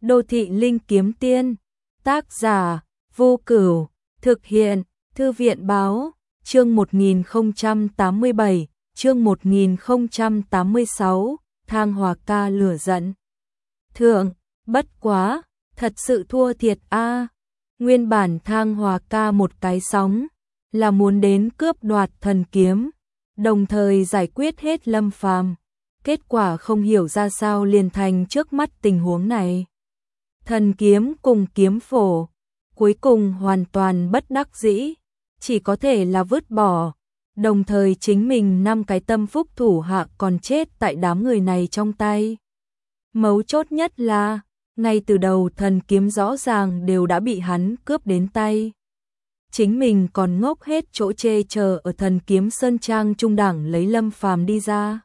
Đô thị linh kiếm tiên, tác giả, Vô Cửu, thực hiện, Thư viện báo, chương 1087, chương 1086, Thang Hòa ca lửa giận. Thượng, bất quá, thật sự thua thiệt a. Nguyên bản Thang Hòa ca một cái sóng, là muốn đến cướp đoạt thần kiếm, đồng thời giải quyết hết Lâm Phàm. Kết quả không hiểu ra sao liền thành trước mắt tình huống này. Thần kiếm cùng kiếm phổ, cuối cùng hoàn toàn bất đắc dĩ, chỉ có thể là vứt bỏ, đồng thời chính mình 5 cái tâm phúc thủ hạ còn chết tại đám người này trong tay. Mấu chốt nhất là, ngay từ đầu thần kiếm rõ ràng đều đã bị hắn cướp đến tay. Chính mình còn ngốc hết chỗ chê chờ ở thần kiếm sơn trang trung đẳng lấy Lâm Phàm đi ra.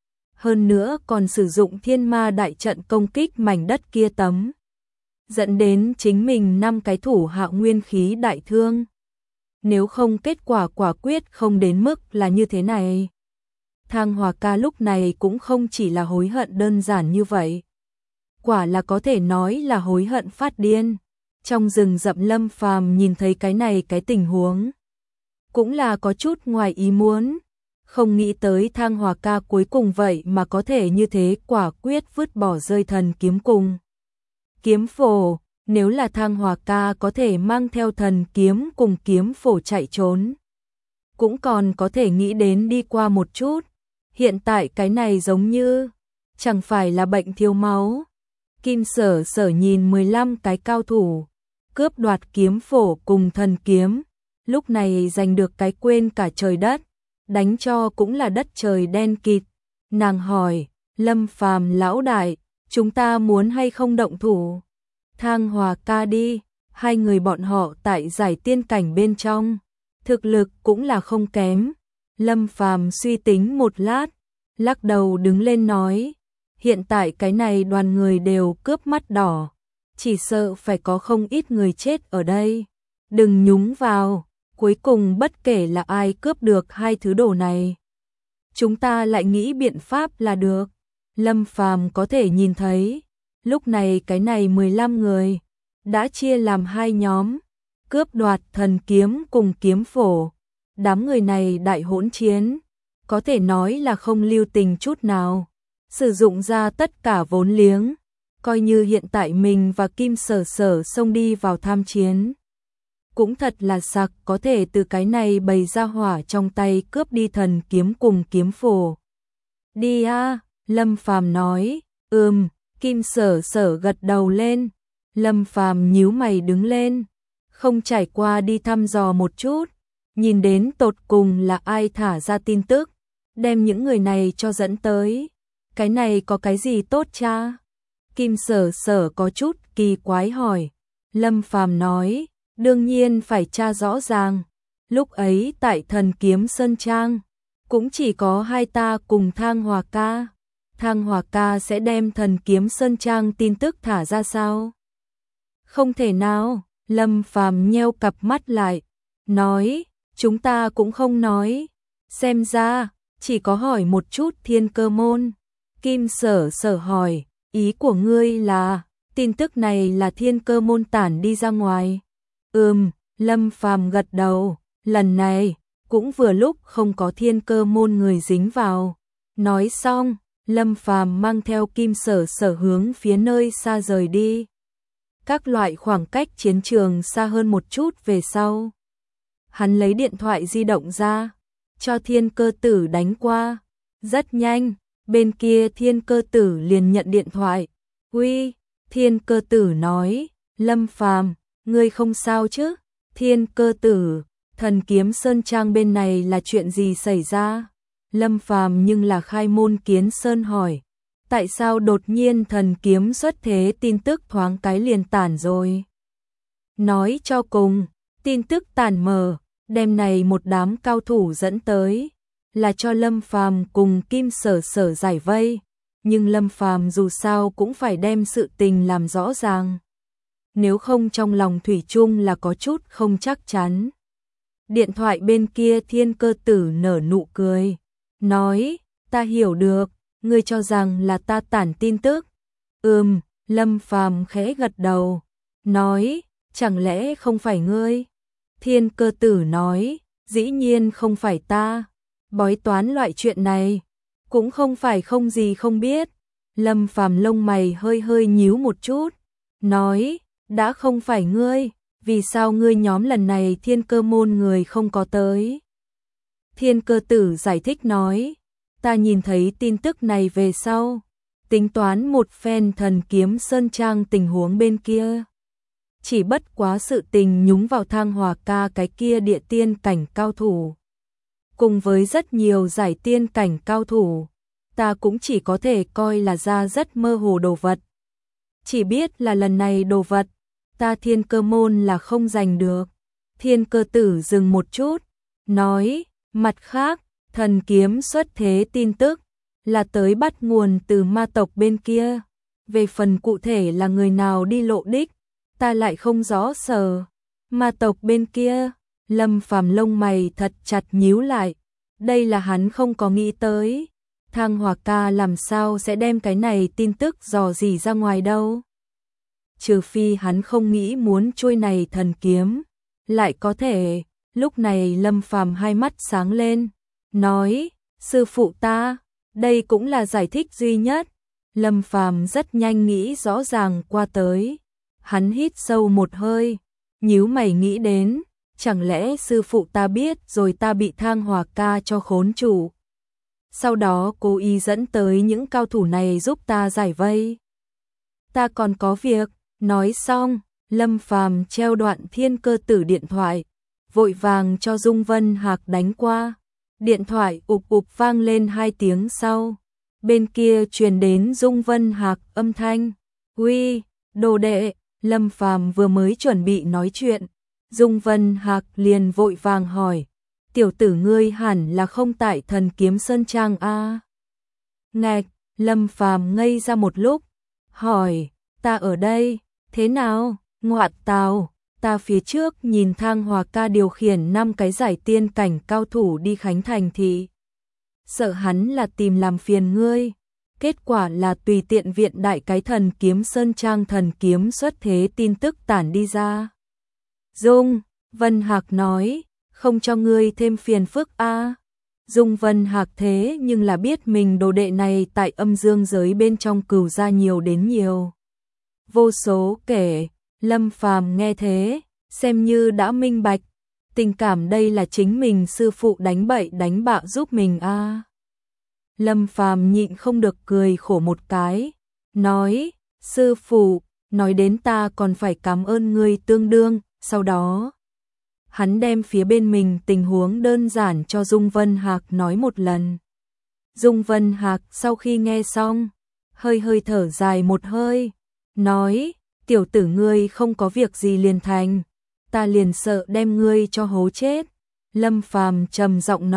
Hơn nữa còn sử dụng thiên ma đại trận công kích mảnh đất kia tấm, dẫn đến chính mình 5 cái thủ hạ nguyên khí đại thương. Nếu không kết quả quả quyết không đến mức là như thế này. Thang Hòa ca lúc này cũng không chỉ là hối hận đơn giản như vậy. Quả là có thể nói là hối hận phát điên. Trong rừng rậm Lâm Phàm nhìn thấy cái tình huống, cũng là có chút ngoài ý muốn. Không nghĩ tới Thang Hòa ca cuối cùng vậy mà có thể như thế quả quyết vứt bỏ rơi thần kiếm cùng kiếm phổ. Nếu là Thang Hòa ca có thể mang theo thần kiếm cùng kiếm phổ chạy trốn, cũng còn có thể nghĩ đến đi qua một chút. Hiện tại cái này giống như chẳng phải là bệnh thiếu máu. Kim Sở Sở nhìn 15 cái cao thủ cướp đoạt kiếm phổ cùng thần kiếm, lúc này giành được cái quên cả trời đất, đánh cho cũng là đất trời đen kịt. Nàng hỏi, Lâm Phàm lão đại, chúng ta muốn hay không động thủ? Thang Hòa ca đi, hai người bọn họ tại giải tiên cảnh bên trong, thực lực cũng là không kém. Lâm Phàm suy tính một lát, lắc đầu đứng lên nói, hiện tại cái này đoàn người đều cướp mắt đỏ, chỉ sợ phải có không ít người chết ở đây. Đừng nhúng vào, cuối cùng bất kể là ai cướp được hai thứ đồ này, chúng ta lại nghĩ biện pháp là được. Lâm Phàm có thể nhìn thấy, lúc này cái này 15 người đã chia làm hai nhóm, cướp đoạt thần kiếm cùng kiếm phổ. Đám người này đại hỗn chiến, có thể nói là không lưu tình chút nào, sử dụng ra tất cả vốn liếng, coi như hiện tại mình và Kim Sở Sở xông đi vào tham chiến, cũng thật là sặc có thể từ cái này bày ra hỏa trong tay cướp đi thần kiếm cùng kiếm phổ. Đi a, Lâm Phàm nói. Kim Sở Sở gật đầu lên. Lâm Phàm nhíu mày đứng lên, không trải qua đi thăm dò một chút, nhìn đến tột cùng là ai thả ra tin tức, đem những người này cho dẫn tới. Cái này có cái gì tốt cha? Kim Sở Sở có chút kỳ quái hỏi. Lâm Phàm nói, đương nhiên phải tra rõ ràng. Lúc ấy tại thần kiếm sơn trang, cũng chỉ có hai ta cùng Thang Hòa ca. Thang Hòa ca sẽ đem thần kiếm sơn trang tin tức thả ra sao? Không thể nào. Lâm Phàm nheo cặp mắt lại, nói, chúng ta cũng không nói. Xem ra, chỉ có hỏi một chút Thiên Cơ môn. Kim Sở Sở hỏi, ý của ngươi là, tin tức này là Thiên Cơ môn tản đi ra ngoài? Lâm Phàm gật đầu, lần này, cũng vừa lúc không có Thiên Cơ môn người dính vào. Nói xong, Lâm Phàm mang theo Kim Sở Sở hướng phía nơi xa rời đi. Các loại khoảng cách chiến trường xa hơn một chút về sau, hắn lấy điện thoại di động ra, cho Thiên Cơ tử đánh qua. Rất nhanh, bên kia Thiên Cơ tử liền nhận điện thoại. Uy, Thiên Cơ tử nói, Lâm Phàm, ngươi không sao chứ? Thiên Cơ tử, thần kiếm sơn trang bên này là chuyện gì xảy ra? Lâm Phàm nhưng là khai môn kiến sơn hỏi, tại sao đột nhiên thần kiếm xuất thế tin tức thoáng cái liền tản rồi? Nói cho cùng, tin tức tản mờ, đêm này một đám cao thủ dẫn tới, là cho Lâm Phàm cùng Kim Sở Sở giải vây, nhưng Lâm Phàm dù sao cũng phải đem sự tình làm rõ ràng. Nếu không trong lòng thủy chung là có chút không chắc chắn. Điện thoại bên kia Thiên Cơ tử nở nụ cười, nói, ta hiểu được, ngươi cho rằng là ta tản tin tức. Lâm Phàm khẽ gật đầu, nói, chẳng lẽ không phải ngươi? Thiên Cơ Tử nói, dĩ nhiên không phải ta, bói toán loại chuyện này, cũng không phải không gì không biết. Lâm Phàm lông mày hơi hơi nhíu một chút, nói, đã không phải ngươi, vì sao ngươi nhóm lần này Thiên Cơ môn người không có tới? Thiên Cơ Tử giải thích nói, ta nhìn thấy tin tức này về sau, tính toán một phen Thần Kiếm Sơn Trang tình huống bên kia. Chỉ bất quá sự tình nhúng vào Thang Hòa Ca cái kia địa tiên cảnh cao thủ. Cùng với rất nhiều giải tiên cảnh cao thủ, ta cũng chỉ có thể coi là ra rất mơ hồ đồ vật. Chỉ biết là lần này đồ vật, ta Thiên Cơ môn là không giành được. Thiên Cơ Tử dừng một chút, nói, mặt khác, thần kiếm xuất thế tin tức, là tới bắt nguồn từ ma tộc bên kia. Về phần cụ thể là người nào đi lộ đích, ta lại không rõ sở. Ma tộc bên kia, Lâm Phàm lông mày thật chặt nhíu lại. Đây là hắn không có nghĩ tới. Thang Hòa Ca làm sao sẽ đem cái này tin tức dò dỉ ra ngoài đâu. Trừ phi hắn không nghĩ muốn chuôi này thần kiếm. Lại có thể, lúc này Lâm Phàm hai mắt sáng lên, nói, sư phụ ta, đây cũng là giải thích duy nhất. Lâm Phàm rất nhanh nghĩ rõ ràng qua tới. Hắn hít sâu một hơi, nhíu mày nghĩ đến, chẳng lẽ sư phụ ta biết rồi ta bị Thang Hòa Ca cho khốn chủ. Sau đó cố ý dẫn tới những cao thủ này giúp ta giải vây. Ta còn có việc, nói xong, Lâm Phàm treo đoạn Thiên Cơ Tử điện thoại, vội vàng cho Dung Vân Hạc đánh qua. Điện thoại ụp ụp vang lên 2 tiếng sau. Bên kia truyền đến Dung Vân Hạc âm thanh, uy, đồ đệ. Lâm Phàm vừa mới chuẩn bị nói chuyện, Dung Vân Hạc liền vội vàng hỏi, tiểu tử ngươi hẳn là không tại Thần Kiếm Sơn Trang a? Ngạch, Lâm Phàm ngây ra một lúc, hỏi, ta ở đây, thế nào? Ngoạn tào, ta phía trước nhìn Thang Hòa Ca điều khiển 5 cái giải tiên cảnh cao thủ đi Khánh Thành thì sợ hắn là tìm làm phiền ngươi. Kết quả là tùy tiện viện đại cái Thần Kiếm Sơn Trang thần kiếm xuất thế tin tức tản đi ra. Dung Vân Hạc nói, không cho ngươi thêm phiền phức a. Dung Vân Hạc thế nhưng là biết mình đồ đệ này tại âm dương giới bên trong cừu gia nhiều đến nhiều. Vô số kể, Lâm Phàm nghe thế, xem như đã minh bạch, tình cảm đây là chính mình sư phụ đánh bậy đánh bạ giúp mình a. Lâm Phàm nhịn không được cười khổ một cái, nói, sư phụ, nói đến ta còn phải cảm ơn ngươi tương đương. Sau đó, hắn đem phía bên mình tình huống đơn giản cho Dung Vân Hạc nói một lần. Dung Vân Hạc sau khi nghe xong, hơi hơi thở dài một hơi, nói, tiểu tử ngươi không có việc gì liền thành, ta liền sợ đem ngươi cho hố chết. Lâm Phàm trầm giọng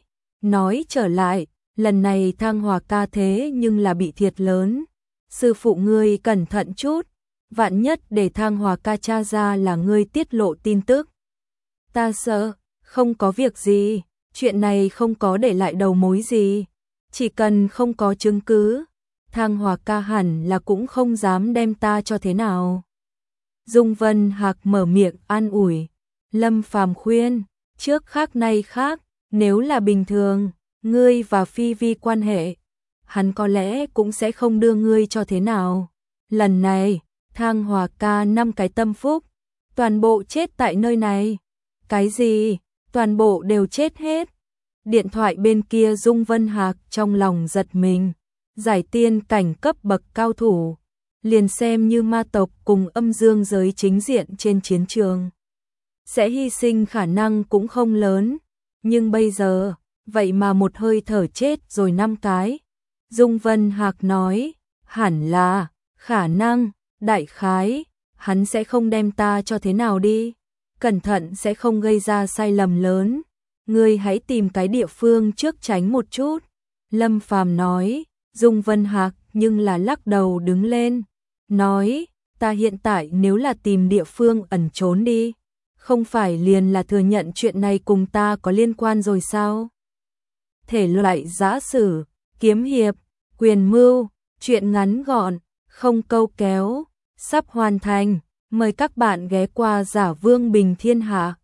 nói trở lại, lần này Thang Hòa Ca thế nhưng là bị thiệt lớn, sư phụ ngươi cẩn thận chút, vạn nhất để Thang Hòa Ca tra ra là ngươi tiết lộ tin tức. Ta sợ, không có việc gì, chuyện này không có để lại đầu mối gì, chỉ cần không có chứng cứ, Thang Hòa Ca hẳn là cũng không dám đem ta cho thế nào. Dung Vân Hạc mở miệng an ủi, Lâm Phàm khuyên, trước khác nay khác, nếu là bình thường, ngươi và Phi Vi quan hệ, hắn có lẽ cũng sẽ không đưa ngươi cho thế nào. Lần này, Thang Hòa Ca 5 cái tâm phúc, toàn bộ chết tại nơi này. Cái gì? Toàn bộ đều chết hết. Điện thoại bên kia Dung Vân Hạc trong lòng giật mình. Giải tiên cảnh cấp bậc cao thủ, liền xem như ma tộc cùng âm dương giới chính diện trên chiến trường, sẽ hy sinh khả năng cũng không lớn. Nhưng bây giờ, vậy mà một hơi thở chết rồi 5 cái. Dung Vân Hạc nói, hẳn là, khả năng, đại khái, hắn sẽ không đem ta cho thế nào đi. Cẩn thận sẽ không gây ra sai lầm lớn. Ngươi hãy tìm cái địa phương trước tránh một chút. Lâm Phàm nói, Dung Vân Hạc nhưng là lắc đầu đứng lên. Nói, ta hiện tại nếu là tìm địa phương ẩn trốn đi, không phải liền là thừa nhận chuyện này cùng ta có liên quan rồi sao? Thể loại giã sử, kiếm hiệp, quyền mưu, chuyện ngắn gọn, không câu kéo, sắp hoàn thành. Mời các bạn ghé qua Giả Vương Bình Thiên Hạ.